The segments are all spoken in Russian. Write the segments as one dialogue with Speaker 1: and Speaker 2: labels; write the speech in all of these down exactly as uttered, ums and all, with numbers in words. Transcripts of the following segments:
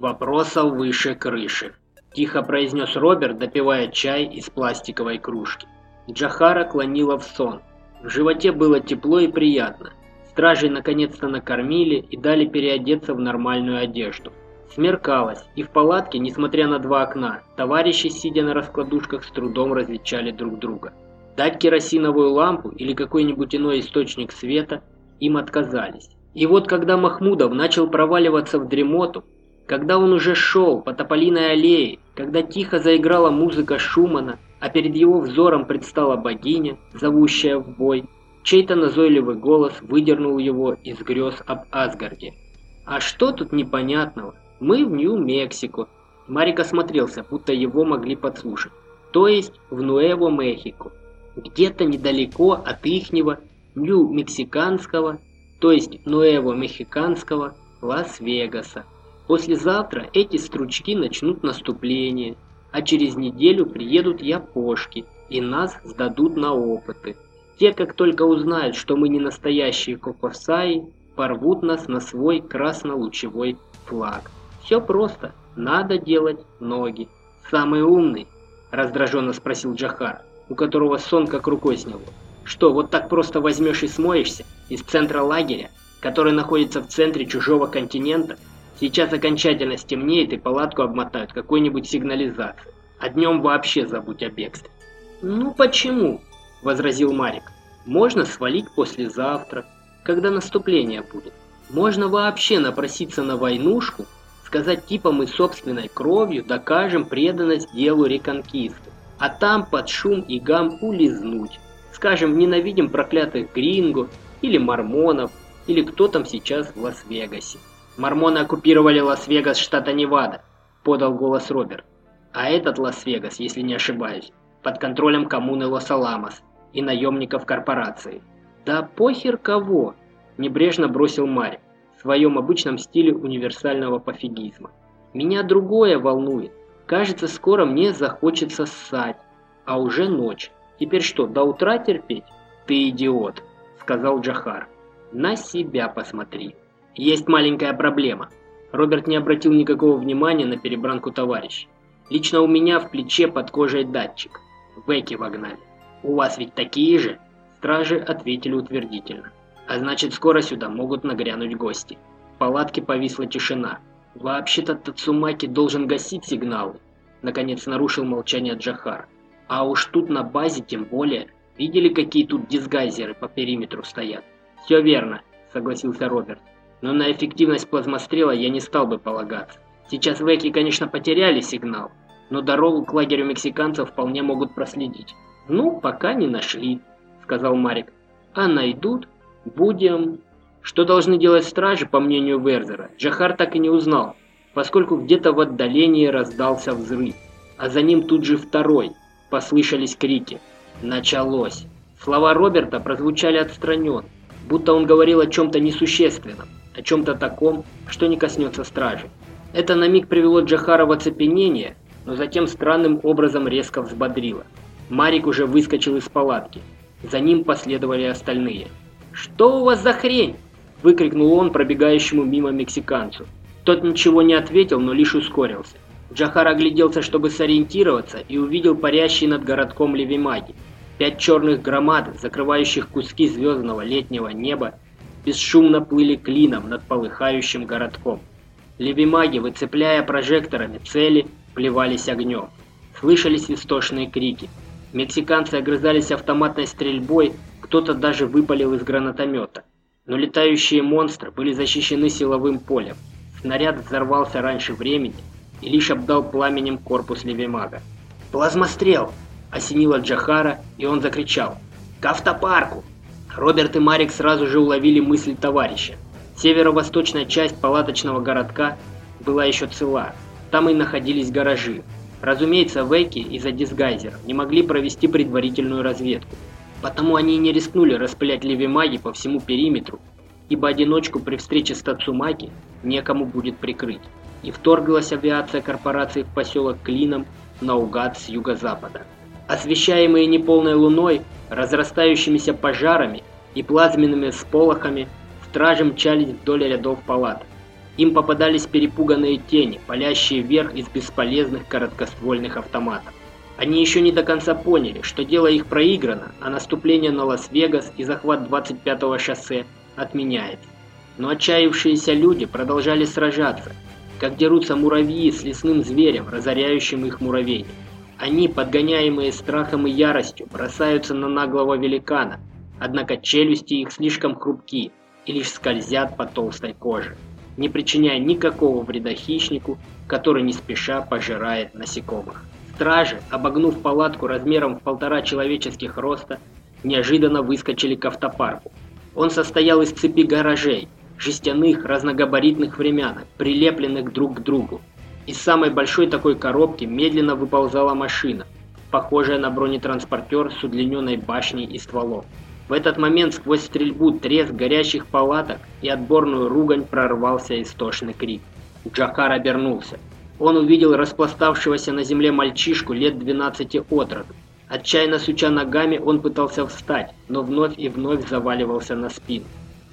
Speaker 1: «Вопросов выше крыши», – тихо произнес Роберт, допивая чай из пластиковой кружки. Джохара клонила в сон. В животе было тепло и приятно. Стражей наконец-то накормили и дали переодеться в нормальную одежду. Смеркалось, и в палатке, несмотря на два окна, товарищи, сидя на раскладушках, с трудом различали друг друга. Дать керосиновую лампу или какой-нибудь иной источник света им отказались. И вот когда Махмудов начал проваливаться в дремоту, когда он уже шел по Тополиной аллее, когда тихо заиграла музыка Шумана, а перед его взором предстала богиня, зовущая в бой, чей-то назойливый голос выдернул его из грез об Асгарде. «А что тут непонятного? Мы в Нью-Мексико». Марик осмотрелся, будто его могли подслушать. То есть в Нуэво-Мехико. Где-то недалеко от ихнего Нью-Мексиканского, то есть Нуэво-Мехиканского, Лас-Вегаса. Послезавтра эти стручки начнут наступление, а через неделю приедут япошки и нас сдадут на опыты. Те, как только узнают, что мы не настоящие кокосаи, порвут нас на свой красно-лучевой флаг. Все просто, надо делать ноги. «Самый умный?» – раздраженно спросил Джохар, у которого сон как рукой сняло. «Что, вот так просто возьмешь и смоешься из центра лагеря, который находится в центре чужого континента? Сейчас окончательно стемнеет и палатку обмотают какой-нибудь сигнализацией. А днем вообще забудь о бегстве». «Ну почему?» – возразил Марик. «Можно свалить послезавтра, когда наступление будет. Можно вообще напроситься на войнушку, сказать типа мы собственной кровью докажем преданность делу реконкисты, а там под шум и гам улизнуть. Скажем, ненавидим проклятых гринго или мормонов, или кто там сейчас в Лас-Вегасе». «Мормоны оккупировали Лас-Вегас штата Невада», – подал голос Роберт. «А этот Лас-Вегас, если не ошибаюсь, под контролем коммуны Лос-Аламос и наемников корпорации». «Да похер кого», – небрежно бросил Марик в своем обычном стиле универсального пофигизма. «Меня другое волнует. Кажется, скоро мне захочется ссать. А уже ночь. Теперь что, до утра терпеть?» «Ты идиот», – сказал Джохар. «На себя посмотри». «Есть маленькая проблема». Роберт не обратил никакого внимания на перебранку товарищей. «Лично у меня в плече под кожей датчик. Веки вогнали. У вас ведь такие же?» Стражи ответили утвердительно. «А значит, скоро сюда могут нагрянуть гости». В палатке повисла тишина. «Вообще-то Тацумаки должен гасить сигналы», — наконец нарушил молчание Джохар. «А уж тут на базе тем более. Видели, какие тут дисгайзеры по периметру стоят?» «Все верно», — согласился Роберт. «Но на эффективность плазмострела я не стал бы полагаться. Сейчас веки, конечно, потеряли сигнал, но дорогу к лагерю мексиканцев вполне могут проследить». «Ну, пока не нашли», — сказал Марик. «А найдут, будем...» Что должны делать стражи, по мнению Верзера, Джохар так и не узнал, поскольку где-то в отдалении раздался взрыв, а за ним тут же второй. Послышались крики. Началось. Слова Роберта прозвучали отстраненно, будто он говорил о чем-то несущественном, о чем-то таком, что не коснется стражи. Это на миг привело Джохара в оцепенение, но затем странным образом резко взбодрило. Марик уже выскочил из палатки. За ним последовали остальные. «Что у вас за хрень?» – выкрикнул он пробегающему мимо мексиканцу. Тот ничего не ответил, но лишь ускорился. Джохар огляделся, чтобы сориентироваться, и увидел парящий над городком левимаги. Пять черных громад, закрывающих куски звездного летнего неба, бесшумно плыли клином над полыхающим городком. Левимаги, выцепляя прожекторами цели, плевались огнем. Слышались истошные крики. Мексиканцы огрызались автоматной стрельбой, кто-то даже выпалил из гранатомета. Но летающие монстры были защищены силовым полем. Снаряд взорвался раньше времени и лишь обдал пламенем корпус левимага. «Плазмострел!» – осенило Джохара, и он закричал. «К автопарку!» Роберт и Марик сразу же уловили мысль товарища. Северо-восточная часть палаточного городка была еще цела. Там и находились гаражи. Разумеется, веки из-за дисгайзеров не могли провести предварительную разведку. Потому они и не рискнули распылять левимаги по всему периметру, ибо одиночку при встрече с Тацумаки некому будет прикрыть. И вторглась авиация корпорации в поселок клином наугад с юго-запада. Освещаемые неполной луной, разрастающимися пожарами и плазменными всполохами, стражи мчались вдоль рядов палаток. Им попадались перепуганные тени, палящие вверх из бесполезных короткоствольных автоматов. Они еще не до конца поняли, что дело их проиграно, а наступление на Лас-Вегас и захват двадцать пятого шоссе отменяется. Но отчаявшиеся люди продолжали сражаться, как дерутся муравьи с лесным зверем, разоряющим их муравейник. Они, подгоняемые страхом и яростью, бросаются на наглого великана, однако челюсти их слишком хрупки и лишь скользят по толстой коже, не причиняя никакого вреда хищнику, который не спеша пожирает насекомых. Стражи, обогнув палатку размером в полтора человеческих роста, неожиданно выскочили к автопарку. Он состоял из цепи гаражей, жестяных разногабаритных времянок, прилепленных друг к другу. Из самой большой такой коробки медленно выползала машина, похожая на бронетранспортер с удлиненной башней и стволом. В этот момент сквозь стрельбу, треск горящих палаток и отборную ругань прорвался истошный крик. Джохар обернулся. Он увидел распластавшегося на земле мальчишку лет двенадцати от роду. Отчаянно суча ногами, он пытался встать, но вновь и вновь заваливался на спину.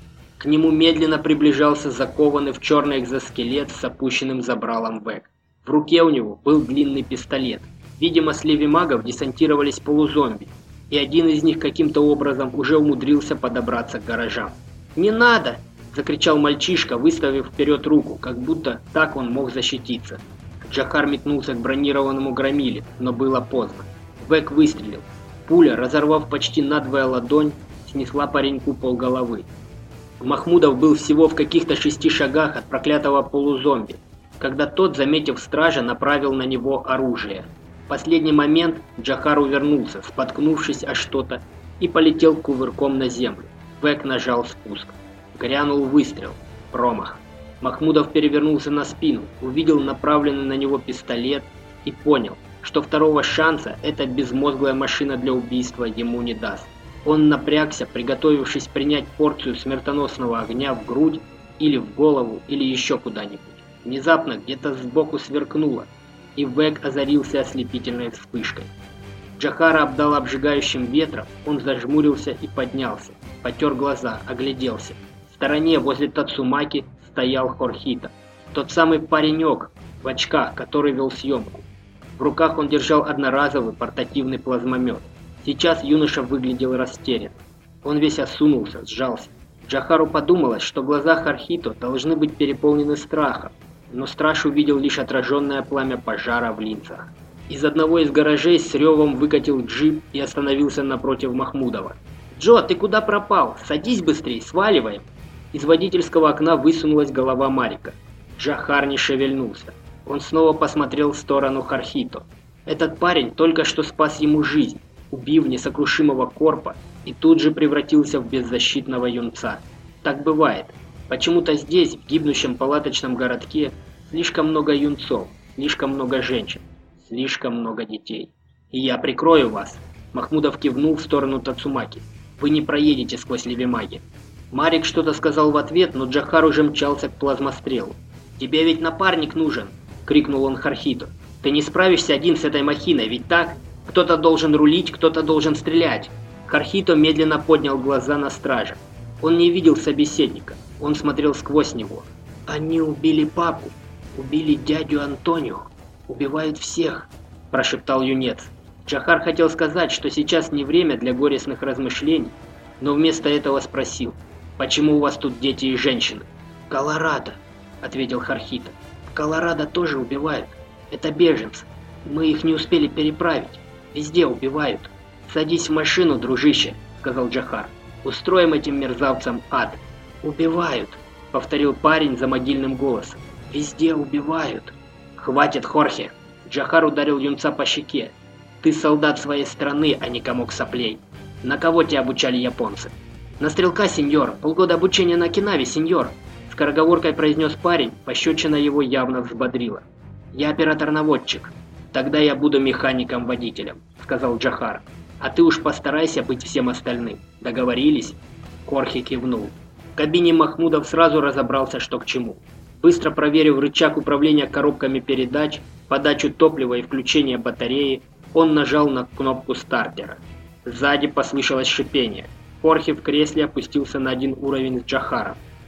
Speaker 1: К нему медленно приближался закованный в черный экзоскелет с опущенным забралом Вэг. В руке у него был длинный пистолет. Видимо, с левимагов десантировались полузомби, и один из них каким-то образом уже умудрился подобраться к гаражам. «Не надо!» – закричал мальчишка, выставив вперед руку, как будто так он мог защититься. Джохар метнулся к бронированному громиле, но было поздно. Вэг выстрелил. Пуля, разорвав почти надвое ладонь, снесла пареньку полголовы. Махмудов был всего в каких-то шести шагах от проклятого полузомби, когда тот, заметив стража, направил на него оружие. В последний момент Джохар увернулся, споткнувшись о что-то, и полетел кувырком на землю. Вэг нажал спуск. Грянул выстрел. Промах. Махмудов перевернулся на спину, увидел направленный на него пистолет и понял, что второго шанса эта безмозглая машина для убийства ему не даст. Он напрягся, приготовившись принять порцию смертоносного огня в грудь или в голову, или еще куда-нибудь. Внезапно где-то сбоку сверкнуло, и Вэг озарился ослепительной вспышкой. Джохара обдал обжигающим ветром, он зажмурился и поднялся, потер глаза, огляделся. В стороне возле Тацумаки стоял Хорхито, тот самый паренек в очках, который вел съемку. В руках он держал одноразовый портативный плазмомет. Сейчас юноша выглядел растерян. Он весь осунулся, сжался. Джохару подумалось, что глаза Хорхито должны быть переполнены страхом, но страж увидел лишь отраженное пламя пожара в линзах. Из одного из гаражей с ревом выкатил джип и остановился напротив Махмудова. «Джо, ты куда пропал? Садись быстрей, сваливаем!» Из водительского окна высунулась голова Марика. Джохар не шевельнулся. Он снова посмотрел в сторону Хорхито. Этот парень только что спас ему жизнь, убив несокрушимого Корпа, и тут же превратился в беззащитного юнца. Так бывает. Почему-то здесь, в гибнущем палаточном городке, слишком много юнцов, слишком много женщин, слишком много детей. «И я прикрою вас!» Махмудов кивнул в сторону Тацумаки. «Вы не проедете сквозь левимаги». Марик что-то сказал в ответ, но Джохар уже мчался к плазмострелу. «Тебе ведь напарник нужен!» — крикнул он Хорхито. «Ты не справишься один с этой махиной, ведь так? Кто-то должен рулить, кто-то должен стрелять». Хорхито медленно поднял глаза на стража. Он не видел собеседника, он смотрел сквозь него. «Они убили папу, убили дядю Антонио, убивают всех», – прошептал юнец. Джохар хотел сказать, что сейчас не время для горестных размышлений, но вместо этого спросил: «Почему у вас тут дети и женщины?» «Колорадо», – ответил Хорхито. «В Колорадо тоже убивают. Это беженцы. Мы их не успели переправить. Везде убивают». «Садись в машину, дружище», – сказал Джохар. «Устроим этим мерзавцам ад». «Убивают», – повторил парень за могильным голосом. «Везде убивают». «Хватит, Хорхе!» – Джохар ударил юнца по щеке. «Ты солдат своей страны, а не комок соплей. На кого тебя обучали японцы?» «На стрелка, сеньор. Полгода обучения на Окинаве, сеньор», – скороговоркой произнес парень, пощечина его явно взбодрила. «Я оператор-наводчик. Тогда я буду механиком-водителем», – сказал Джохар. «А ты уж постарайся быть всем остальным. Договорились?» Хорхе кивнул. В кабине Махмудов сразу разобрался, что к чему. Быстро проверив рычаг управления коробками передач, подачу топлива и включение батареи, он нажал на кнопку стартера. Сзади послышалось шипение. Хорхе в кресле опустился на один уровень с Джохаром.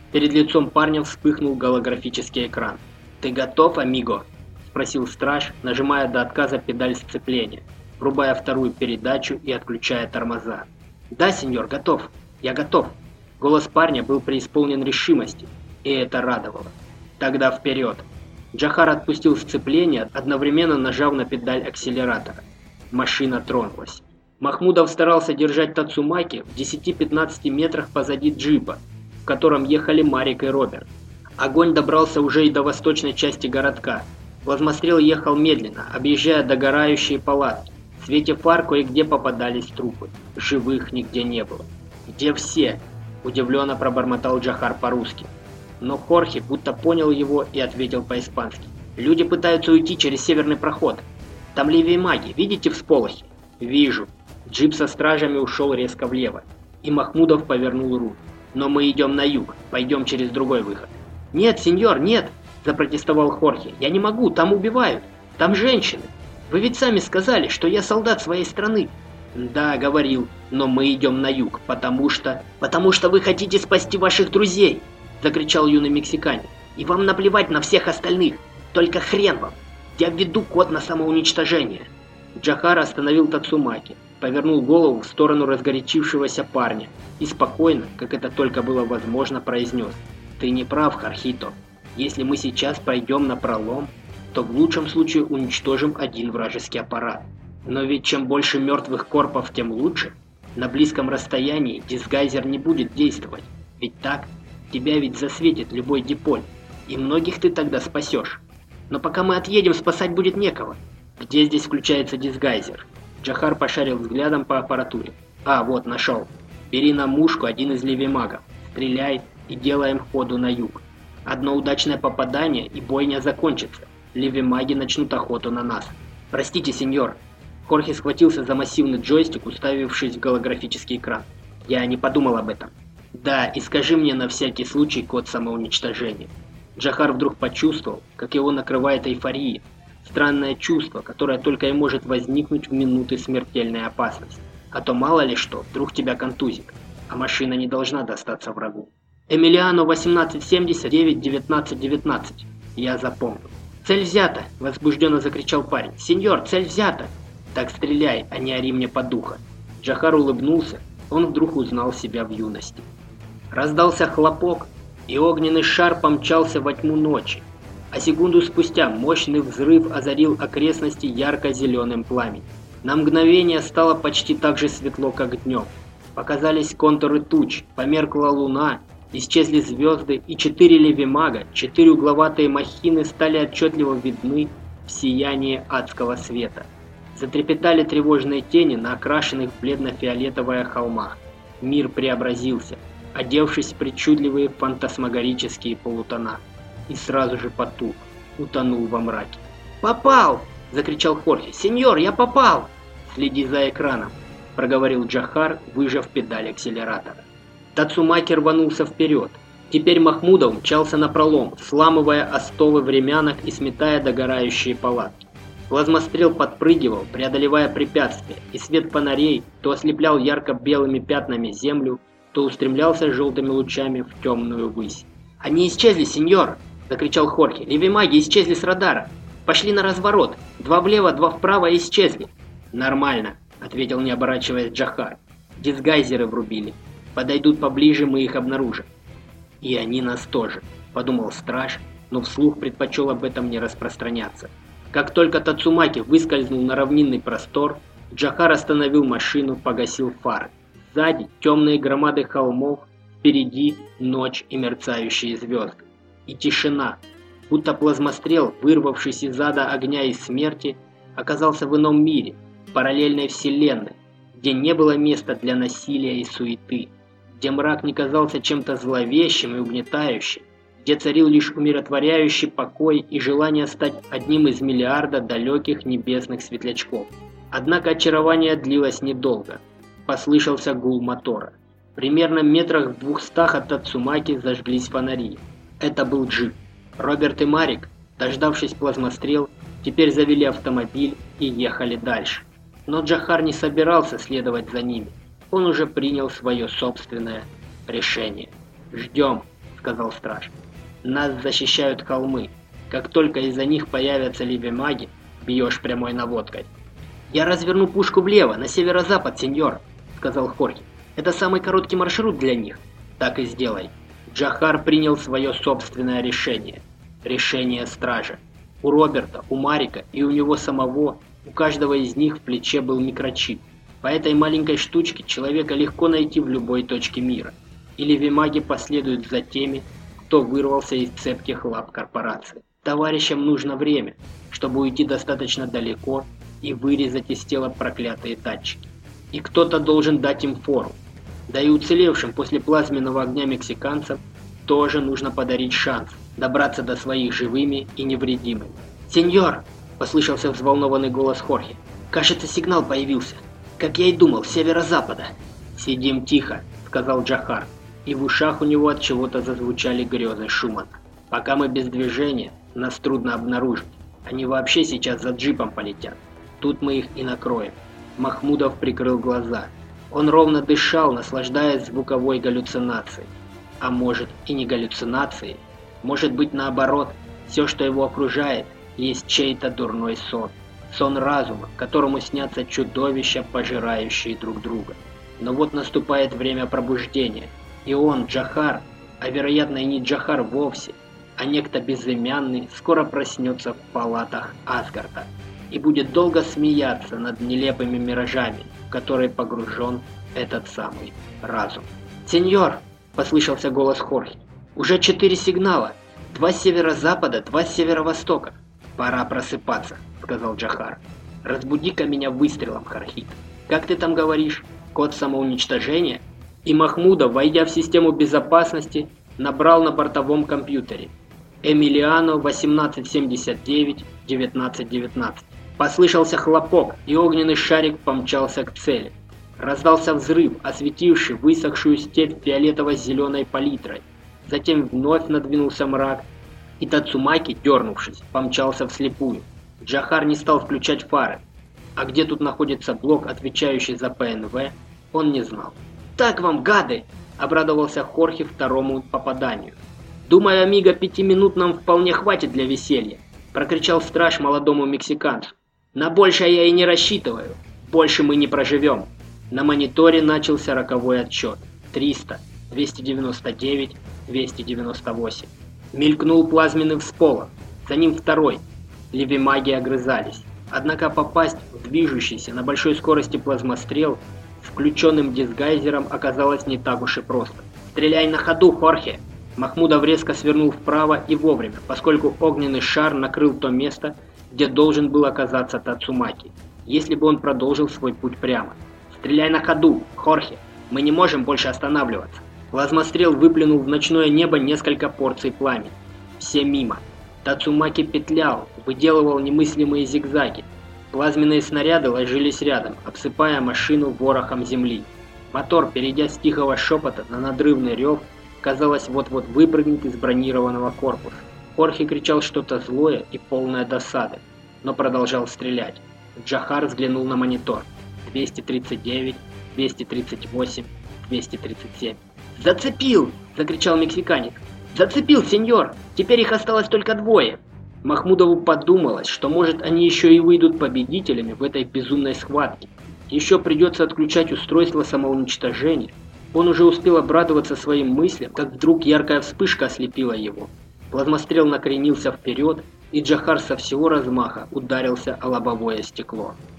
Speaker 1: Перед лицом парня вспыхнул голографический экран. «Ты готов, амиго?» – спросил страж, нажимая до отказа педаль сцепления, врубая вторую передачу и отключая тормоза. «Да, сеньор, готов. Я готов». Голос парня был преисполнен решимости, и это радовало. «Тогда вперед!» Джохар отпустил сцепление, одновременно нажав на педаль акселератора. Машина тронулась. Махмудов старался держать Тацумаки в десяти-пятнадцати метрах позади джипа, в котором ехали Марик и Роберт. Огонь добрался уже и до восточной части городка. Плазмострел ехал медленно, объезжая догорающие палатки. В свете фар кое-где попадались трупы. Живых нигде не было. «Где все?» – удивленно пробормотал Джохар по-русски. Но Хорхе будто понял его и ответил по-испански. «Люди пытаются уйти через северный проход. Там левее маги. Видите всполохи?» «Вижу». Джип со стражами ушел резко влево, и Махмудов повернул руль. «Но мы идем на юг. Пойдем через другой выход». «Нет, сеньор, нет!» – запротестовал Хорхе. «Я не могу, там убивают. Там женщины. Вы ведь сами сказали, что я солдат своей страны». «Да, говорил, но мы идем на юг, потому что...» «Потому что вы хотите спасти ваших друзей!» – закричал юный мексиканец. «И вам наплевать на всех остальных. Только хрен вам. Я введу код на самоуничтожение». Джохар остановил Тацумаки, повернул голову в сторону разгорячившегося парня и спокойно, как это только было возможно, произнес: «Ты не прав, Хорхито. Если мы сейчас пойдем на пролом, то в лучшем случае уничтожим один вражеский аппарат. Но ведь чем больше мертвых корпов, тем лучше. На близком расстоянии дисгайзер не будет действовать. Ведь так? Тебя ведь засветит любой диполь, и многих ты тогда спасешь. Но пока мы отъедем, спасать будет некого». «Где здесь включается дисгайзер?» Джохар пошарил взглядом по аппаратуре. «А, вот, нашел. Бери на мушку один из левимагов, стреляй и делаем ходу на юг. Одно удачное попадание, и бойня закончится. Левимаги начнут охоту на нас». «Простите, сеньор». Хорхе схватился за массивный джойстик, уставившись в голографический экран. «Я не подумал об этом». «Да, и скажи мне на всякий случай код самоуничтожения». Джохар вдруг почувствовал, как его накрывает эйфория. Странное чувство, которое только и может возникнуть в минуты смертельной опасности. А то мало ли что, вдруг тебя контузит, а машина не должна достаться врагу. «Эмилиано восемнадцать семьдесят девять девятнадцать девятнадцать». Я запомнил. «Цель взята!» – возбужденно закричал парень. «Сеньор, цель взята!» «Так стреляй, а не ори мне по духу». Джохар улыбнулся, он вдруг узнал себя в юности. Раздался хлопок, и огненный шар помчался во тьму ночи. А секунду спустя мощный взрыв озарил окрестности ярко-зеленым пламенем. На мгновение стало почти так же светло, как днем. Показались контуры туч, померкла луна, исчезли звезды, и четыре левимага, четыре угловатые махины стали отчетливо видны в сиянии адского света. Затрепетали тревожные тени на окрашенных в бледно-фиолетовое холмах. Мир преобразился, одевшись в причудливые фантасмагорические полутона. И сразу же потух, утонул во мраке. «Попал!» – закричал Хорхе. «Сеньор, я попал!» «Следи за экраном», – проговорил Джохар, выжав педаль акселератора. Тацумаки рванулся вперед. Теперь Махмудов мчался напролом, сламывая остовы времянок и сметая догорающие палатки. Плазмострел подпрыгивал, преодолевая препятствия, и свет фонарей то ослеплял ярко-белыми пятнами землю, то устремлялся желтыми лучами в темную высь. «Они исчезли, сеньор!» – закричал Хорхе. «Левимаги исчезли с радара! Пошли на разворот! Два влево, два вправо и исчезли!» «Нормально!» – ответил, не оборачиваясь, Джохар. «Дисгайзеры врубили. Подойдут поближе, мы их обнаружим». «И они нас тоже», – подумал страж, но вслух предпочел об этом не распространяться. Как только Тацумаки выскользнул на равнинный простор, Джохар остановил машину, погасил фары. Сзади темные громады холмов, впереди ночь и мерцающие звезды. И тишина, будто плазмострел, вырвавшись из ада огня и смерти, оказался в ином мире, параллельной вселенной, где не было места для насилия и суеты, где мрак не казался чем-то зловещим и угнетающим, где царил лишь умиротворяющий покой и желание стать одним из миллиарда далеких небесных светлячков. Однако очарование длилось недолго. Послышался гул мотора. Примерно метрах в двухстах от Тацумаки зажглись фонари. Это был джип. Роберт и Марик, дождавшись плазмострел, теперь завели автомобиль и ехали дальше. Но Джохар не собирался следовать за ними. Он уже принял свое собственное решение. «Ждем», сказал страж. «Нас защищают холмы. Как только из-за них появятся левимаги, бьешь прямой наводкой». «Я разверну пушку влево, на северо-запад, сеньор», — сказал Хорхе. «Это самый короткий маршрут для них». «Так и сделай». Джохар принял свое собственное решение. Решение стража. У Роберта, у Марика и у него самого, у каждого из них в плече был микрочип. По этой маленькой штучке человека легко найти в любой точке мира. И левимаги последуют за теми, кто вырвался из цепких лап корпорации. Товарищам нужно время, чтобы уйти достаточно далеко и вырезать из тела проклятые датчики. И кто-то должен дать им фору. Да и уцелевшим после плазменного огня мексиканцам тоже нужно подарить шанс добраться до своих живыми и невредимыми. «Сеньор!» – послышался взволнованный голос Хорхе. «Кажется, сигнал появился. Как я и думал, с северо-запада». «Сидим тихо», – сказал Джохар, и в ушах у него от чего-то зазвучали грезы Шумана. «Пока мы без движения, нас трудно обнаружить. Они вообще сейчас за джипом полетят. Тут мы их и накроем». Махмудов прикрыл глаза. Он ровно дышал, наслаждаясь звуковой галлюцинацией. А может и не галлюцинацией. Может быть наоборот, все, что его окружает, есть чей-то дурной сон. Сон разума, которому снятся чудовища, пожирающие друг друга. Но вот наступает время пробуждения. И он, Джохар, а вероятно и не Джохар вовсе, а некто безымянный, скоро проснется в палатах Асгарда и будет долго смеяться над нелепыми миражами, в которые погружен этот самый разум. «Сеньор!» – послышался голос Хорхе. «Уже четыре сигнала. Два с северо-запада, два с северо-востока». «Пора просыпаться», – сказал Джохар. «Разбуди-ка меня выстрелом, Хорхит. Как ты там говоришь? Код самоуничтожения?» И Махмудов, войдя в систему безопасности, набрал на бортовом компьютере «Эмилиано восемнадцать семьдесят девять девятнадцать девятнадцать». Послышался хлопок, и огненный шарик помчался к цели. Раздался взрыв, осветивший высохшую степь фиолетово-зеленой палитрой. Затем вновь надвинулся мрак, и Тацумаки, дернувшись, помчался вслепую. Джохар не стал включать фары, а где тут находится блок, отвечающий за ПНВ, он не знал. «Так вам, гады!» – обрадовался Хорхе второму попаданию. «Думаю, мига пяти минут нам вполне хватит для веселья», – прокричал страж молодому мексиканцу. «На большее я и не рассчитываю. Больше мы не проживем». На мониторе начался роковой отсчет. триста, двести девяносто девять, двести девяносто восемь. Мелькнул плазменный всполох. За ним второй. Левимаги огрызались. Однако попасть в движущийся на большой скорости плазмострел с включенным дисгайзером оказалось не так уж и просто. «Стреляй на ходу, Хорхе!» Махмудов резко свернул вправо и вовремя, поскольку огненный шар накрыл то место, где должен был оказаться Тацумаки, если бы он продолжил свой путь прямо. «Стреляй на ходу, Хорхе! Мы не можем больше останавливаться!» Плазмострел выплюнул в ночное небо несколько порций пламени. Все мимо. Тацумаки петлял, выделывал немыслимые зигзаги. Плазменные снаряды ложились рядом, обсыпая машину ворохом земли. Мотор, перейдя с тихого шепота на надрывный рев, казалось, вот-вот выпрыгнет из бронированного корпуса. Хорхе кричал что-то злое и полное досады, но продолжал стрелять. Джохар взглянул на монитор. двести тридцать девять, двести тридцать восемь, двести тридцать семь. «Зацепил!» – закричал мексиканец. «Зацепил, сеньор! Теперь их осталось только двое!» Махмудову подумалось, что может они еще и выйдут победителями в этой безумной схватке. Еще придется отключать устройство самоуничтожения. Он уже успел обрадоваться своим мыслям, как вдруг яркая вспышка ослепила его. Плазмострел накренился вперед, и Джохар со всего размаха ударился о лобовое стекло.